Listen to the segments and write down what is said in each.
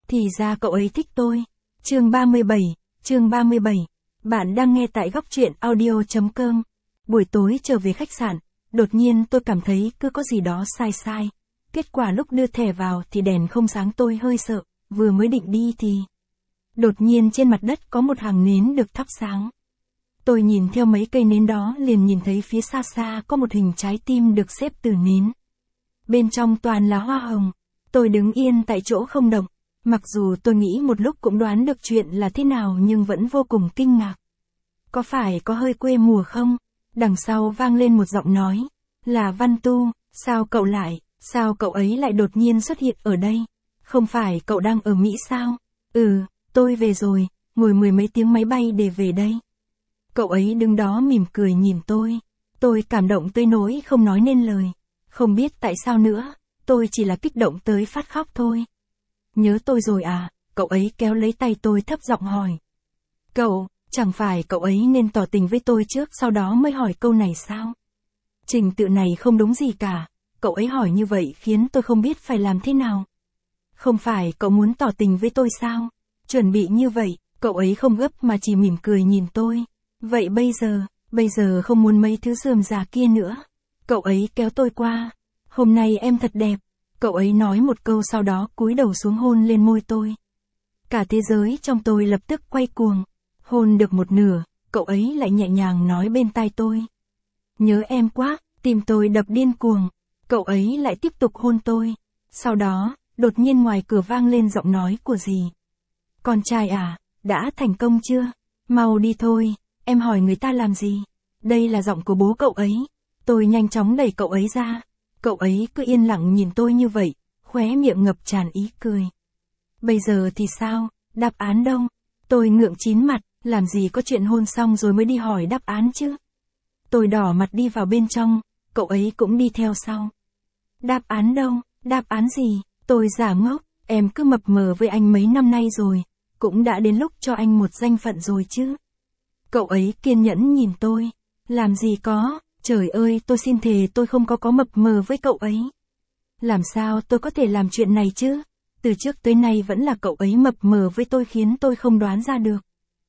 Thì ra cậu ấy thích tôi. Chương 37. Bạn đang nghe tại góc truyện audio.com. Buổi tối trở về khách sạn, đột nhiên tôi cảm thấy cứ có gì đó sai. Kết quả lúc đưa thẻ vào thì đèn không sáng, tôi hơi sợ, vừa mới định đi thì đột nhiên trên mặt đất có một hàng nến được thắp sáng. Tôi nhìn theo mấy cây nến đó liền nhìn thấy phía xa có một hình trái tim được xếp từ nến. Bên trong toàn là hoa hồng. Tôi đứng yên tại chỗ không động. Mặc dù tôi nghĩ một lúc cũng đoán được chuyện là thế nào nhưng vẫn vô cùng kinh ngạc. Có phải có hơi quê mùa không? Đằng sau vang lên một giọng nói. Là Văn Tu, sao cậu ấy lại đột nhiên xuất hiện ở đây? Không phải cậu đang ở Mỹ sao? Tôi về rồi, ngồi mười mấy tiếng máy bay để về đây. Cậu ấy đứng đó mỉm cười nhìn tôi. Tôi cảm động tới nỗi không nói nên lời. Không biết tại sao nữa, tôi chỉ là kích động tới phát khóc thôi. Nhớ tôi rồi à? Cậu ấy kéo lấy tay tôi thấp giọng hỏi. Chẳng phải cậu ấy nên tỏ tình với tôi trước sau đó mới hỏi câu này sao? Trình tự này không đúng gì cả. Cậu ấy hỏi như vậy khiến tôi không biết phải làm thế nào. Không phải cậu muốn tỏ tình với tôi sao? Chuẩn bị như vậy, cậu ấy không gấp mà chỉ mỉm cười nhìn tôi. Vậy bây giờ không muốn mấy thứ rườm rà kia nữa. Cậu ấy kéo tôi qua. Hôm nay em thật đẹp. Cậu ấy nói một câu sau đó cúi đầu xuống hôn lên môi tôi. Cả thế giới trong tôi lập tức quay cuồng. Hôn được một nửa, cậu ấy lại nhẹ nhàng nói bên tai tôi. Nhớ em quá, tim tôi đập điên cuồng. Cậu ấy lại tiếp tục hôn tôi. Sau đó, đột nhiên ngoài cửa vang lên giọng nói của dì. Con trai à, đã thành công chưa? Mau đi thôi, em hỏi người ta làm gì? Đây là giọng của bố cậu ấy. Tôi nhanh chóng đẩy cậu ấy ra. Cậu ấy cứ yên lặng nhìn tôi như vậy, khóe miệng ngập tràn ý cười. Bây giờ thì sao, đáp án đâu? Tôi ngượng chín mặt, làm gì có chuyện hôn xong rồi mới đi hỏi đáp án chứ? Tôi đỏ mặt đi vào bên trong, cậu ấy cũng đi theo sau. Đáp án đâu, đáp án gì? Tôi giả ngốc, em cứ mập mờ với anh mấy năm nay rồi, cũng đã đến lúc cho anh một danh phận rồi chứ. Cậu ấy kiên nhẫn nhìn tôi, làm gì có, trời ơi tôi xin thề tôi không có mập mờ với cậu ấy. Làm sao tôi có thể làm chuyện này chứ? Từ trước tới nay vẫn là cậu ấy mập mờ với tôi khiến tôi không đoán ra được.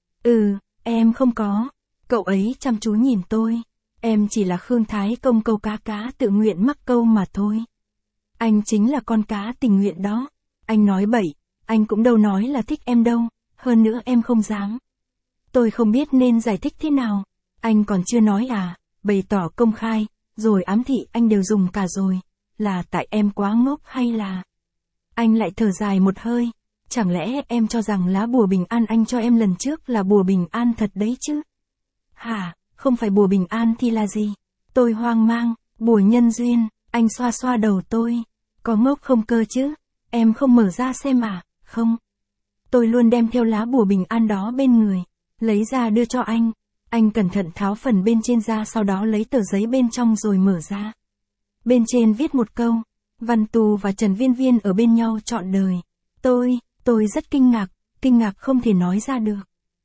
Em không có. Cậu ấy chăm chú nhìn tôi. Em chỉ là Khương Thái Công câu cá tự nguyện mắc câu mà thôi. Anh chính là con cá tình nguyện đó. Anh nói bậy, anh cũng đâu nói là thích em đâu, hơn nữa em không dám. Tôi không biết nên giải thích thế nào. Anh còn chưa nói à, bày tỏ công khai, rồi ám thị anh đều dùng cả rồi. Là tại em quá ngốc hay là... Anh lại thở dài một hơi. Chẳng lẽ em cho rằng lá bùa bình an anh cho em lần trước là bùa bình an thật đấy chứ? Hả, không phải bùa bình an thì là gì? Tôi hoang mang, bùa nhân duyên, anh xoa xoa đầu tôi. Có ngốc không cơ chứ? Em không mở ra xem à? Không. Tôi luôn đem theo lá bùa bình an đó bên người. Lấy ra đưa cho anh. Anh cẩn thận tháo phần bên trên ra sau đó lấy tờ giấy bên trong rồi mở ra. Bên trên viết một câu. Văn Tu và Trần Viên Viên ở bên nhau trọn đời. Tôi rất kinh ngạc không thể nói ra được.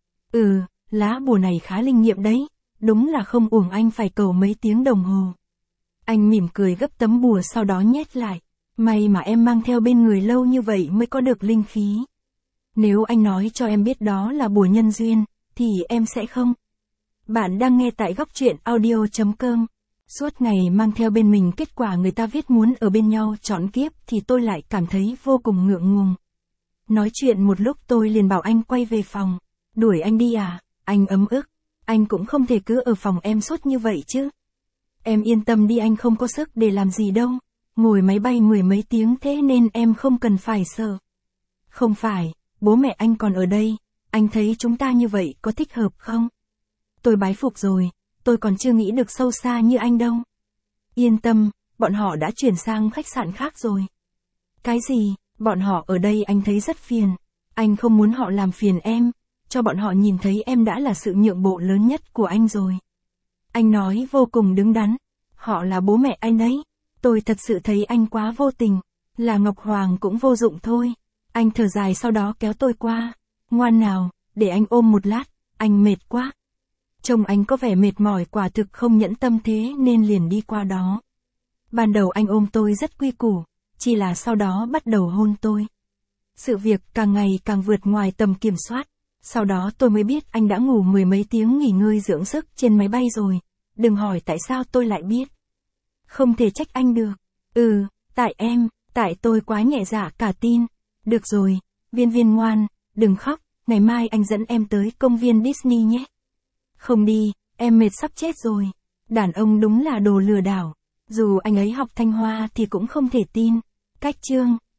Lá bùa này khá linh nghiệm đấy. Đúng là không uổng anh phải cầu mấy tiếng đồng hồ. Anh mỉm cười gấp tấm bùa sau đó nhét lại. May mà em mang theo bên người lâu như vậy mới có được linh khí. Nếu anh nói cho em biết đó là bùa nhân duyên, thì em sẽ không. Bạn đang nghe tại góc truyện audio.com. Suốt ngày mang theo bên mình kết quả người ta viết muốn ở bên nhau trọn kiếp thì tôi lại cảm thấy vô cùng ngượng ngùng. Nói chuyện một lúc tôi liền bảo anh quay về phòng. Đuổi anh đi à? Anh ấm ức. Anh cũng không thể cứ ở phòng em suốt như vậy chứ. Em yên tâm đi, anh không có sức để làm gì đâu. Ngồi máy bay mười mấy tiếng thế nên em không cần phải sợ. Không phải, bố mẹ anh còn ở đây. Anh thấy chúng ta như vậy có thích hợp không? Tôi bái phục rồi. Tôi còn chưa nghĩ được sâu xa như anh đâu. Yên tâm, bọn họ đã chuyển sang khách sạn khác rồi. Cái gì? Bọn họ ở đây anh thấy rất phiền. Anh không muốn họ làm phiền em. Cho bọn họ nhìn thấy em đã là sự nhượng bộ lớn nhất của anh rồi. Anh nói vô cùng đứng đắn. Họ là bố mẹ anh đấy. Tôi thật sự thấy anh quá vô tình. Là Ngọc Hoàng cũng vô dụng thôi. Anh thở dài sau đó kéo tôi qua. Ngoan nào, để anh ôm một lát. Anh mệt quá. Trông anh có vẻ mệt mỏi, quả thực không nhẫn tâm thế nên liền đi qua đó. Ban đầu anh ôm tôi rất quy củ. Chỉ là sau đó bắt đầu hôn tôi. Sự việc càng ngày càng vượt ngoài tầm kiểm soát. Sau đó tôi mới biết anh đã ngủ mười mấy tiếng nghỉ ngơi dưỡng sức trên máy bay rồi. Đừng hỏi tại sao tôi lại biết. Không thể trách anh được. Tại tôi quá nhẹ dạ cả tin. Được rồi, Viên Viên ngoan, đừng khóc, ngày mai anh dẫn em tới công viên Disney nhé. Không đi, em mệt sắp chết rồi. Đàn ông đúng là đồ lừa đảo. Dù anh ấy học Thanh Hoa thì cũng không thể tin. Cách chương